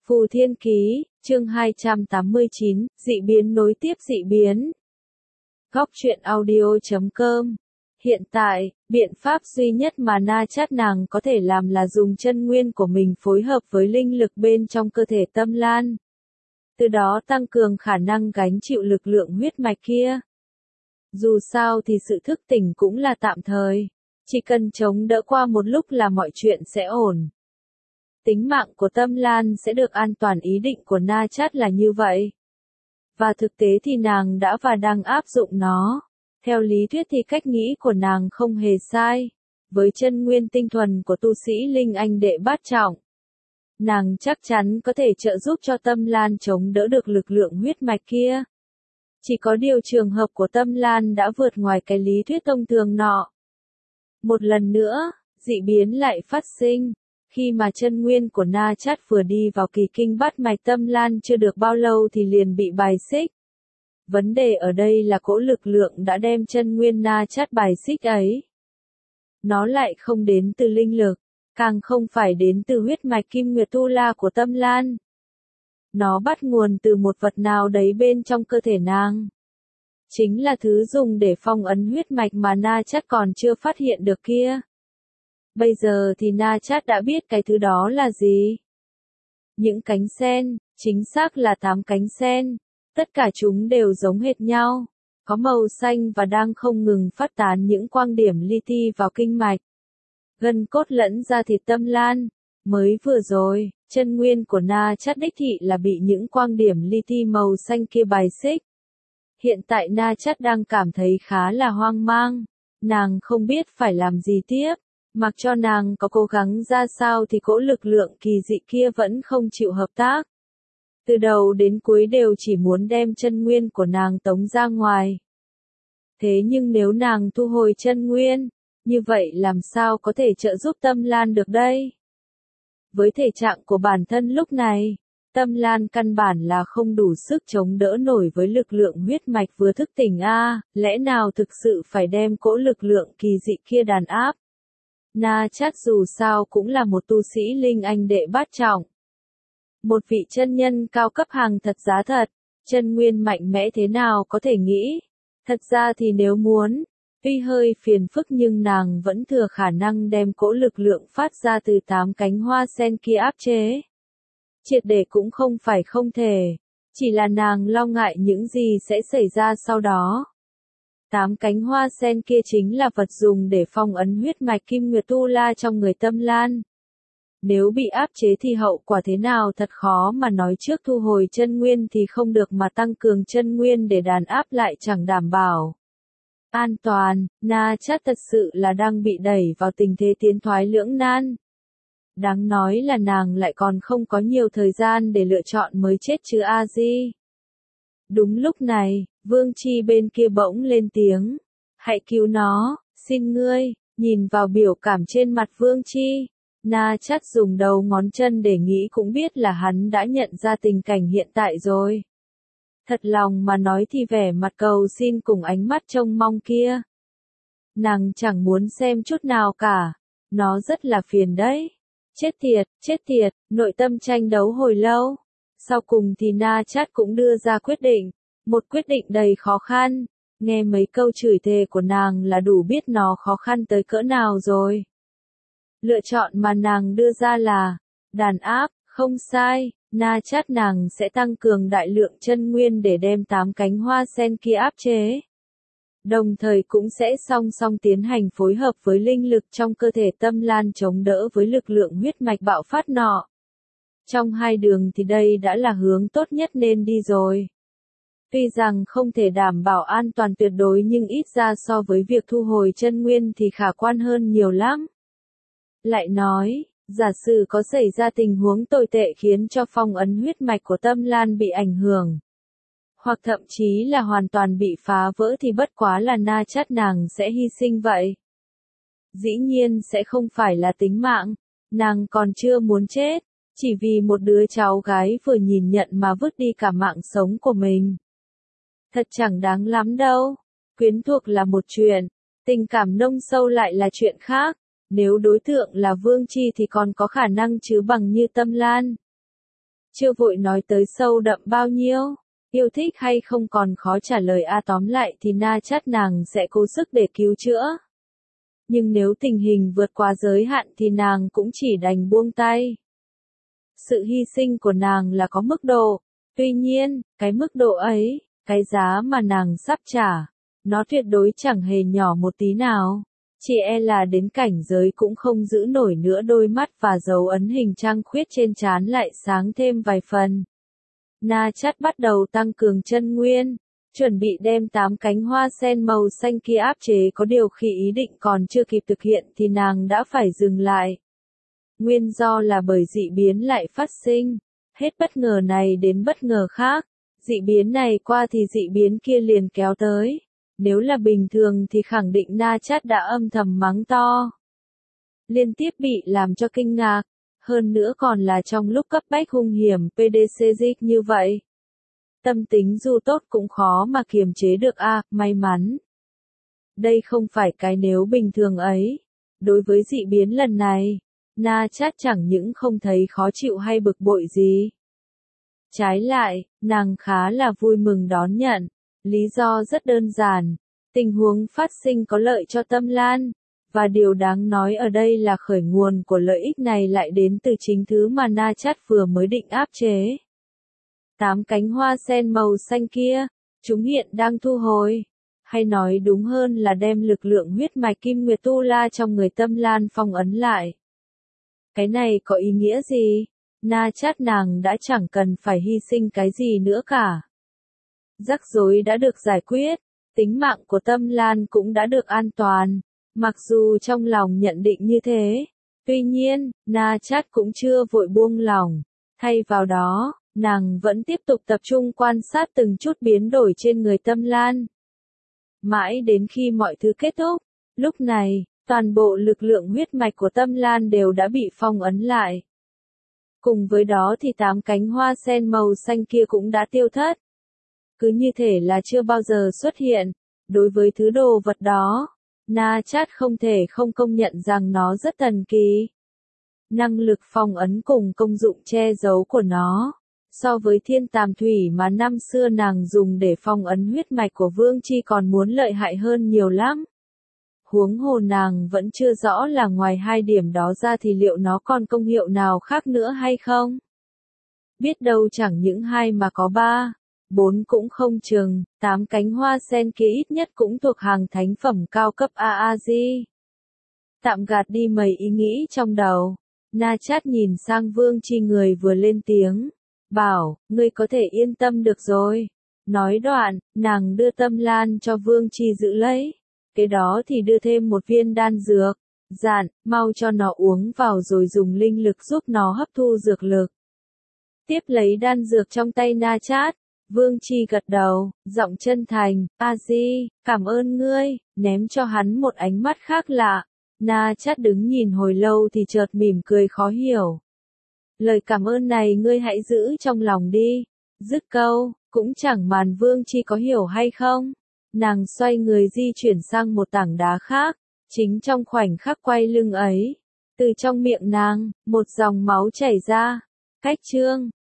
Phù Thiên Ký, chương 289, dị biến nối tiếp dị biến. Góc truyện audio.com. Hiện tại, biện pháp duy nhất mà Na Chát nàng có thể làm là dùng chân nguyên của mình phối hợp với linh lực bên trong cơ thể Tâm Lan. Từ đó tăng cường khả năng gánh chịu lực lượng huyết mạch kia. Dù sao thì sự thức tỉnh cũng là tạm thời. Chỉ cần chống đỡ qua một lúc là mọi chuyện sẽ ổn. Tính mạng của Tâm Lan sẽ được an toàn, ý định của Na Chát là như vậy. Và thực tế thì nàng đã và đang áp dụng nó. Theo lý thuyết thì cách nghĩ của nàng không hề sai. Với chân nguyên tinh thuần của tu sĩ Linh Anh đệ bát trọng, nàng chắc chắn có thể trợ giúp cho Tâm Lan chống đỡ được lực lượng huyết mạch kia. Chỉ có điều trường hợp của Tâm Lan đã vượt ngoài cái lý thuyết thông thường nọ. Một lần nữa, dị biến lại phát sinh. Khi mà chân nguyên của Na Chát vừa đi vào kỳ kinh bát mạch Tâm Lan chưa được bao lâu thì liền bị bài xích. Vấn đề ở đây là cỗ lực lượng đã đem chân nguyên Na Chát bài xích ấy. Nó lại không đến từ linh lực, càng không phải đến từ huyết mạch Kim Nguyệt Tu La của Tâm Lan. Nó bắt nguồn từ một vật nào đấy bên trong cơ thể nàng. Chính là thứ dùng để phong ấn huyết mạch mà Na Chát còn chưa phát hiện được kia. Bây giờ thì Na Chát đã biết cái thứ đó là gì. Những cánh sen, chính xác là 8 cánh sen. Tất cả chúng đều giống hệt nhau. Có màu xanh và đang không ngừng phát tán những quang điểm li ti vào kinh mạch. Gân cốt lẫn da thịt Tâm Lan. Mới vừa rồi, chân nguyên của Na Chát đích thị là bị những quang điểm li ti màu xanh kia bài xích. Hiện tại Na Chát đang cảm thấy khá là hoang mang. Nàng không biết phải làm gì tiếp. Mặc cho nàng có cố gắng ra sao thì cỗ lực lượng kỳ dị kia vẫn không chịu hợp tác. Từ đầu đến cuối đều chỉ muốn đem chân nguyên của nàng tống ra ngoài. Thế nhưng nếu nàng thu hồi chân nguyên, như vậy làm sao có thể trợ giúp Tâm Lan được đây? Với thể trạng của bản thân lúc này, Tâm Lan căn bản là không đủ sức chống đỡ nổi với lực lượng huyết mạch vừa thức tỉnh lẽ nào thực sự phải đem cỗ lực lượng kỳ dị kia đàn áp? Na Chát dù sao cũng là một tu sĩ Linh Anh đệ bát trọng. Một vị chân nhân cao cấp hàng thật giá thật, chân nguyên mạnh mẽ thế nào có thể nghĩ. Thật ra thì nếu muốn, tuy hơi phiền phức nhưng nàng vẫn thừa khả năng đem cỗ lực lượng phát ra từ 8 cánh hoa sen kia áp chế. Triệt để cũng không phải không thể, chỉ là nàng lo ngại những gì sẽ xảy ra sau đó. 8 cánh hoa sen kia chính là vật dùng để phong ấn huyết mạch Kim Nguyệt Tu La trong người Tâm Lan. Nếu bị áp chế thì hậu quả thế nào thật khó mà nói, trước thu hồi chân nguyên thì không được mà tăng cường chân nguyên để đàn áp lại chẳng đảm bảo an toàn. Na Chát thật sự là đang bị đẩy vào tình thế tiến thoái lưỡng nan. Đáng nói là nàng lại còn không có nhiều thời gian để lựa chọn mới chết chứ a di. Đúng lúc này, Vương Chi bên kia bỗng lên tiếng. Hãy cứu nó, xin ngươi. Nhìn vào biểu cảm trên mặt Vương Chi, Na Chát dùng đầu ngón chân để nghĩ cũng biết là hắn đã nhận ra tình cảnh hiện tại rồi. Thật lòng mà nói thì vẻ mặt cầu xin cùng ánh mắt trông mong kia, nàng chẳng muốn xem chút nào cả. Nó rất là phiền đấy. Chết tiệt, nội tâm tranh đấu hồi lâu. Sau cùng thì Na Chát cũng đưa ra quyết định. Một quyết định đầy khó khăn. Nghe mấy câu chửi thề của nàng là đủ biết nó khó khăn tới cỡ nào rồi. Lựa chọn mà nàng đưa ra là đàn áp, không sai. Na Chát nàng sẽ tăng cường đại lượng chân nguyên để đem 8 cánh hoa sen kia áp chế. Đồng thời cũng sẽ song song tiến hành phối hợp với linh lực trong cơ thể Tâm Lan chống đỡ với lực lượng huyết mạch bạo phát nọ. Trong hai đường thì đây đã là hướng tốt nhất nên đi rồi. Tuy rằng không thể đảm bảo an toàn tuyệt đối nhưng ít ra so với việc thu hồi chân nguyên thì khả quan hơn nhiều lắm. Lại nói, giả sử có xảy ra tình huống tồi tệ khiến cho phong ấn huyết mạch của Tâm Lan bị ảnh hưởng, hoặc thậm chí là hoàn toàn bị phá vỡ thì bất quá là Na Chát nàng sẽ hy sinh vậy. Dĩ nhiên sẽ không phải là tính mạng, nàng còn chưa muốn chết, chỉ vì một đứa cháu gái vừa nhìn nhận mà vứt đi cả mạng sống của mình. Thật chẳng đáng lắm đâu. Quyến thuộc là một chuyện, tình cảm nông sâu lại là chuyện khác. Nếu đối tượng là Vương Chi thì còn có khả năng chứ bằng như Tâm Lan. chưa vội nói tới sâu đậm bao nhiêu, yêu thích hay không còn khó trả lời tóm lại thì Na Chát nàng sẽ cố sức để cứu chữa. Nhưng nếu tình hình vượt quá giới hạn thì nàng cũng chỉ đành buông tay. Sự hy sinh của nàng là có mức độ, tuy nhiên, cái mức độ ấy, cái giá mà nàng sắp trả, nó tuyệt đối chẳng hề nhỏ một tí nào. Chỉ là đến cảnh giới cũng không giữ nổi nữa, đôi mắt và dấu ấn hình trăng khuyết trên trán lại sáng thêm vài phần. Na Chát bắt đầu tăng cường chân nguyên, chuẩn bị đem 8 cánh hoa sen màu xanh kia áp chế, có điều khi ý định còn chưa kịp thực hiện thì nàng đã phải dừng lại. Nguyên do là bởi dị biến lại phát sinh, hết bất ngờ này đến bất ngờ khác, dị biến này qua thì dị biến kia liền kéo tới. Nếu là bình thường thì khẳng định Na Chát đã âm thầm mắng to. Liên tiếp bị làm cho kinh ngạc, hơn nữa còn là trong lúc cấp bách hung hiểm PDCG như vậy. Tâm tính dù tốt cũng khó mà kiềm chế được may mắn. Đây không phải cái nếu bình thường ấy. Đối với dị biến lần này, Na Chát chẳng những không thấy khó chịu hay bực bội gì. Trái lại, nàng khá là vui mừng đón nhận. Lý do rất đơn giản, tình huống phát sinh có lợi cho Tâm Lan, và điều đáng nói ở đây là khởi nguồn của lợi ích này lại đến từ chính thứ mà Na Chát vừa mới định áp chế. 8 cánh hoa sen màu xanh kia, chúng hiện đang thu hồi, hay nói đúng hơn là đem lực lượng huyết mạch Kim Nguyệt Tu La trong người Tâm Lan phong ấn lại. Cái này có ý nghĩa gì? Na Chát nàng đã chẳng cần phải hy sinh cái gì nữa cả. Rắc rối đã được giải quyết, tính mạng của Tâm Lan cũng đã được an toàn, mặc dù trong lòng nhận định như thế. Tuy nhiên, Na Chát cũng chưa vội buông lòng, thay vào đó, nàng vẫn tiếp tục tập trung quan sát từng chút biến đổi trên người Tâm Lan. Mãi đến khi mọi thứ kết thúc, lúc này, toàn bộ lực lượng huyết mạch của Tâm Lan đều đã bị phong ấn lại. Cùng với đó thì 8 cánh hoa sen màu xanh kia cũng đã tiêu thất. Cứ như thể là chưa bao giờ xuất hiện. Đối với thứ đồ vật đó, Na Chát không thể không công nhận rằng nó rất thần kỳ. Năng lực phong ấn cùng công dụng che giấu của nó, so với thiên tàm thủy mà năm xưa nàng dùng để phong ấn huyết mạch của Vương Chi còn muốn lợi hại hơn nhiều lắm. Huống hồ nàng vẫn chưa rõ là ngoài 2 điểm đó ra thì liệu nó còn công hiệu nào khác nữa hay không? Biết đâu chẳng những 2 mà có 3, 4 cũng không chừng, 8 cánh hoa sen kia ít nhất cũng thuộc hàng thánh phẩm cao cấp AAG. Tạm gạt đi mấy ý nghĩ trong đầu, Na Chát nhìn sang Vương Chi người vừa lên tiếng, bảo, ngươi có thể yên tâm được rồi. Nói đoạn, nàng đưa Tâm Lan cho Vương Chi giữ lấy. Cái đó thì đưa thêm một viên đan dược, dặn, mau cho nó uống vào rồi dùng linh lực giúp nó hấp thu dược lực. Tiếp lấy đan dược trong tay Na Chát, Vương Chi gật đầu, giọng chân thành, A-di, cảm ơn ngươi, ném cho hắn một ánh mắt khác lạ. Na Chát đứng nhìn hồi lâu thì chợt mỉm cười khó hiểu. Lời cảm ơn này ngươi hãy giữ trong lòng đi. Dứt câu, cũng chẳng màn Vương Chi có hiểu hay không. Nàng xoay người di chuyển sang một tảng đá khác, chính trong khoảnh khắc quay lưng ấy. Từ trong miệng nàng, một dòng máu chảy ra. Cách chương